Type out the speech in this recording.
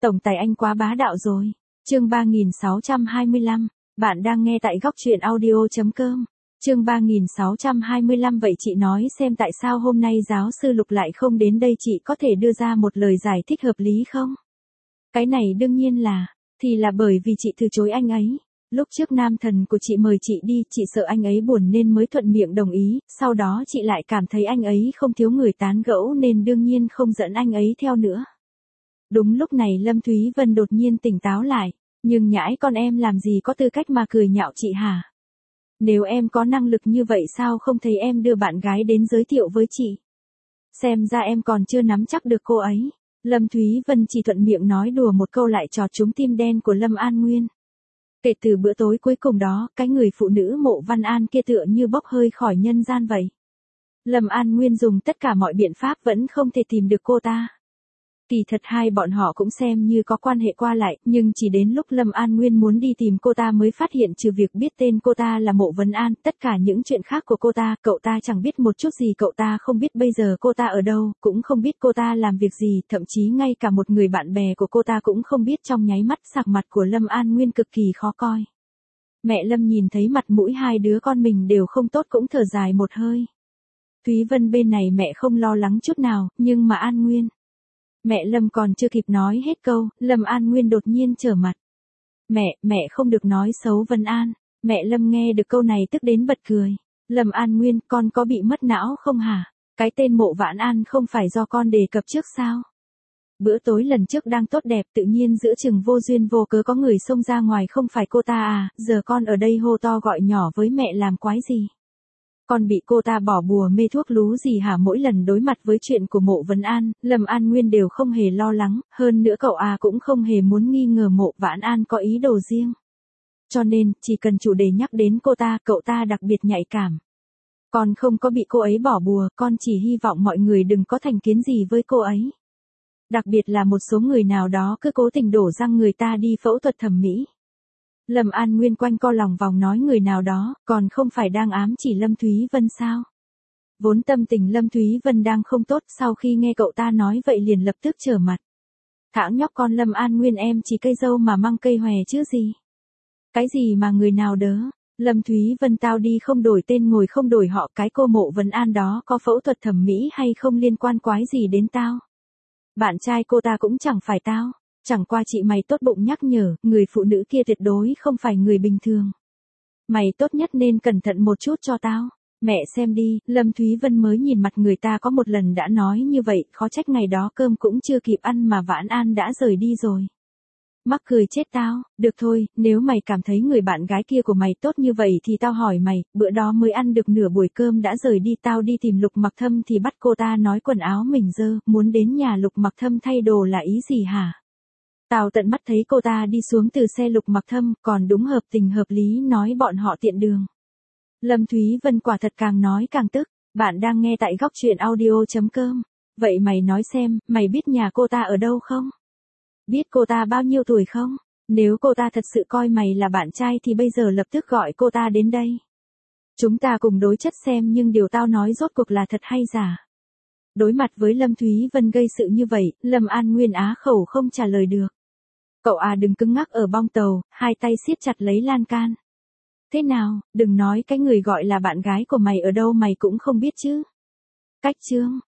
Tổng tài anh quá bá đạo rồi. Chương 3625, bạn đang nghe tại góc truyện audio.com. Chương 3625 vậy chị nói xem tại sao hôm nay giáo sư Lục lại không đến đây, chị có thể đưa ra một lời giải thích hợp lý không? Cái này đương nhiên là bởi vì chị từ chối anh ấy. Lúc trước nam thần của chị mời chị đi, chị sợ anh ấy buồn nên mới thuận miệng đồng ý, sau đó chị lại cảm thấy anh ấy không thiếu người tán gẫu nên đương nhiên không dẫn anh ấy theo nữa. Đúng lúc này Lâm Thúy Vân đột nhiên tỉnh táo lại, nhưng nhãi con em làm gì có tư cách mà cười nhạo chị hả? Nếu em có năng lực như vậy sao không thấy em đưa bạn gái đến giới thiệu với chị? Xem ra em còn chưa nắm chắc được cô ấy. Lâm Thúy Vân chỉ thuận miệng nói đùa một câu lại chọt trúng tim đen của Lâm An Nguyên. Kể từ bữa tối cuối cùng đó, cái người phụ nữ Mộ Văn An kia tựa như bốc hơi khỏi nhân gian vậy. Lâm An Nguyên dùng tất cả mọi biện pháp vẫn không thể tìm được cô ta. Kỳ thật hai bọn họ cũng xem như có quan hệ qua lại, nhưng chỉ đến lúc Lâm An Nguyên muốn đi tìm cô ta mới phát hiện trừ việc biết tên cô ta là Mộ Văn An, tất cả những chuyện khác của cô ta, cậu ta chẳng biết một chút gì, cậu ta không biết bây giờ cô ta ở đâu, cũng không biết cô ta làm việc gì, thậm chí ngay cả một người bạn bè của cô ta cũng không biết. Trong nháy mắt sắc mặt của Lâm An Nguyên cực kỳ khó coi. Mẹ Lâm nhìn thấy mặt mũi hai đứa con mình đều không tốt cũng thở dài một hơi. Thúy Vân bên này mẹ không lo lắng chút nào, nhưng mà An Nguyên. Mẹ Lâm còn chưa kịp nói hết câu, Lâm An Nguyên đột nhiên trở mặt. Mẹ không được nói xấu Vân An. Mẹ Lâm nghe được câu này tức đến bật cười. Lâm An Nguyên, con có bị mất não không hả? Cái tên Mộ Vãn An không phải do con đề cập trước sao? Bữa tối lần trước đang tốt đẹp, tự nhiên giữa chừng vô duyên vô cớ có người xông ra ngoài, không phải cô ta à? Giờ con ở đây hô to gọi nhỏ với mẹ làm quái gì? Con bị cô ta bỏ bùa mê thuốc lú gì hả? Mỗi lần đối mặt với chuyện của Mộ Vân An, Lâm An Nguyên đều không hề lo lắng, hơn nữa cậu cũng không hề muốn nghi ngờ Mộ Vãn An có ý đồ riêng. Cho nên, chỉ cần chủ đề nhắc đến cô ta, cậu ta đặc biệt nhạy cảm. Con không có bị cô ấy bỏ bùa, con chỉ hy vọng mọi người đừng có thành kiến gì với cô ấy. Đặc biệt là một số người nào đó cứ cố tình đổ răng người ta đi phẫu thuật thẩm mỹ. Lâm An Nguyên quanh co lòng vòng nói người nào đó, còn không phải đang ám chỉ Lâm Thúy Vân sao? Vốn tâm tình Lâm Thúy Vân đang không tốt, sau khi nghe cậu ta nói vậy liền lập tức trở mặt. Thảo nhóc con Lâm An Nguyên, em chỉ cây dâu mà măng cây hòe chứ gì? Cái gì mà người nào đớ? Lâm Thúy Vân, tao đi không đổi tên ngồi không đổi họ, cái cô Mộ Vân An đó có phẫu thuật thẩm mỹ hay không liên quan quái gì đến tao? Bạn trai cô ta cũng chẳng phải tao. Chẳng qua chị mày tốt bụng nhắc nhở, người phụ nữ kia tuyệt đối không phải người bình thường. Mày tốt nhất nên cẩn thận một chút cho tao. Mẹ xem đi, Lâm Thúy Vân mới nhìn mặt người ta có một lần đã nói như vậy, khó trách ngày đó cơm cũng chưa kịp ăn mà Vãn An đã rời đi rồi. Mắc cười chết tao. Được thôi, nếu mày cảm thấy người bạn gái kia của mày tốt như vậy thì tao hỏi mày, bữa đó mới ăn được nửa buổi cơm đã rời đi, tao đi tìm Lục Mặc Thâm thì bắt cô ta nói quần áo mình dơ, muốn đến nhà Lục Mặc Thâm thay đồ là ý gì hả? Tao tận mắt thấy cô ta đi xuống từ xe Lục Mặc Thâm, còn đúng hợp tình hợp lý nói bọn họ tiện đường. Lâm Thúy Vân quả thật càng nói càng tức. Bạn đang nghe tại góc truyện audio.com. Vậy mày nói xem, mày biết nhà cô ta ở đâu không? Biết cô ta bao nhiêu tuổi không? Nếu cô ta thật sự coi mày là bạn trai thì bây giờ lập tức gọi cô ta đến đây. Chúng ta cùng đối chất xem nhưng điều tao nói rốt cuộc là thật hay giả. Đối mặt với Lâm Thúy Vân gây sự như vậy, Lâm An Nguyên á khẩu không trả lời được. Cậu đừng cứng ngắc ở bong tàu, hai tay siết chặt lấy lan can. Thế nào, đừng nói cái người gọi là bạn gái của mày ở đâu mày cũng không biết chứ. Cách chương.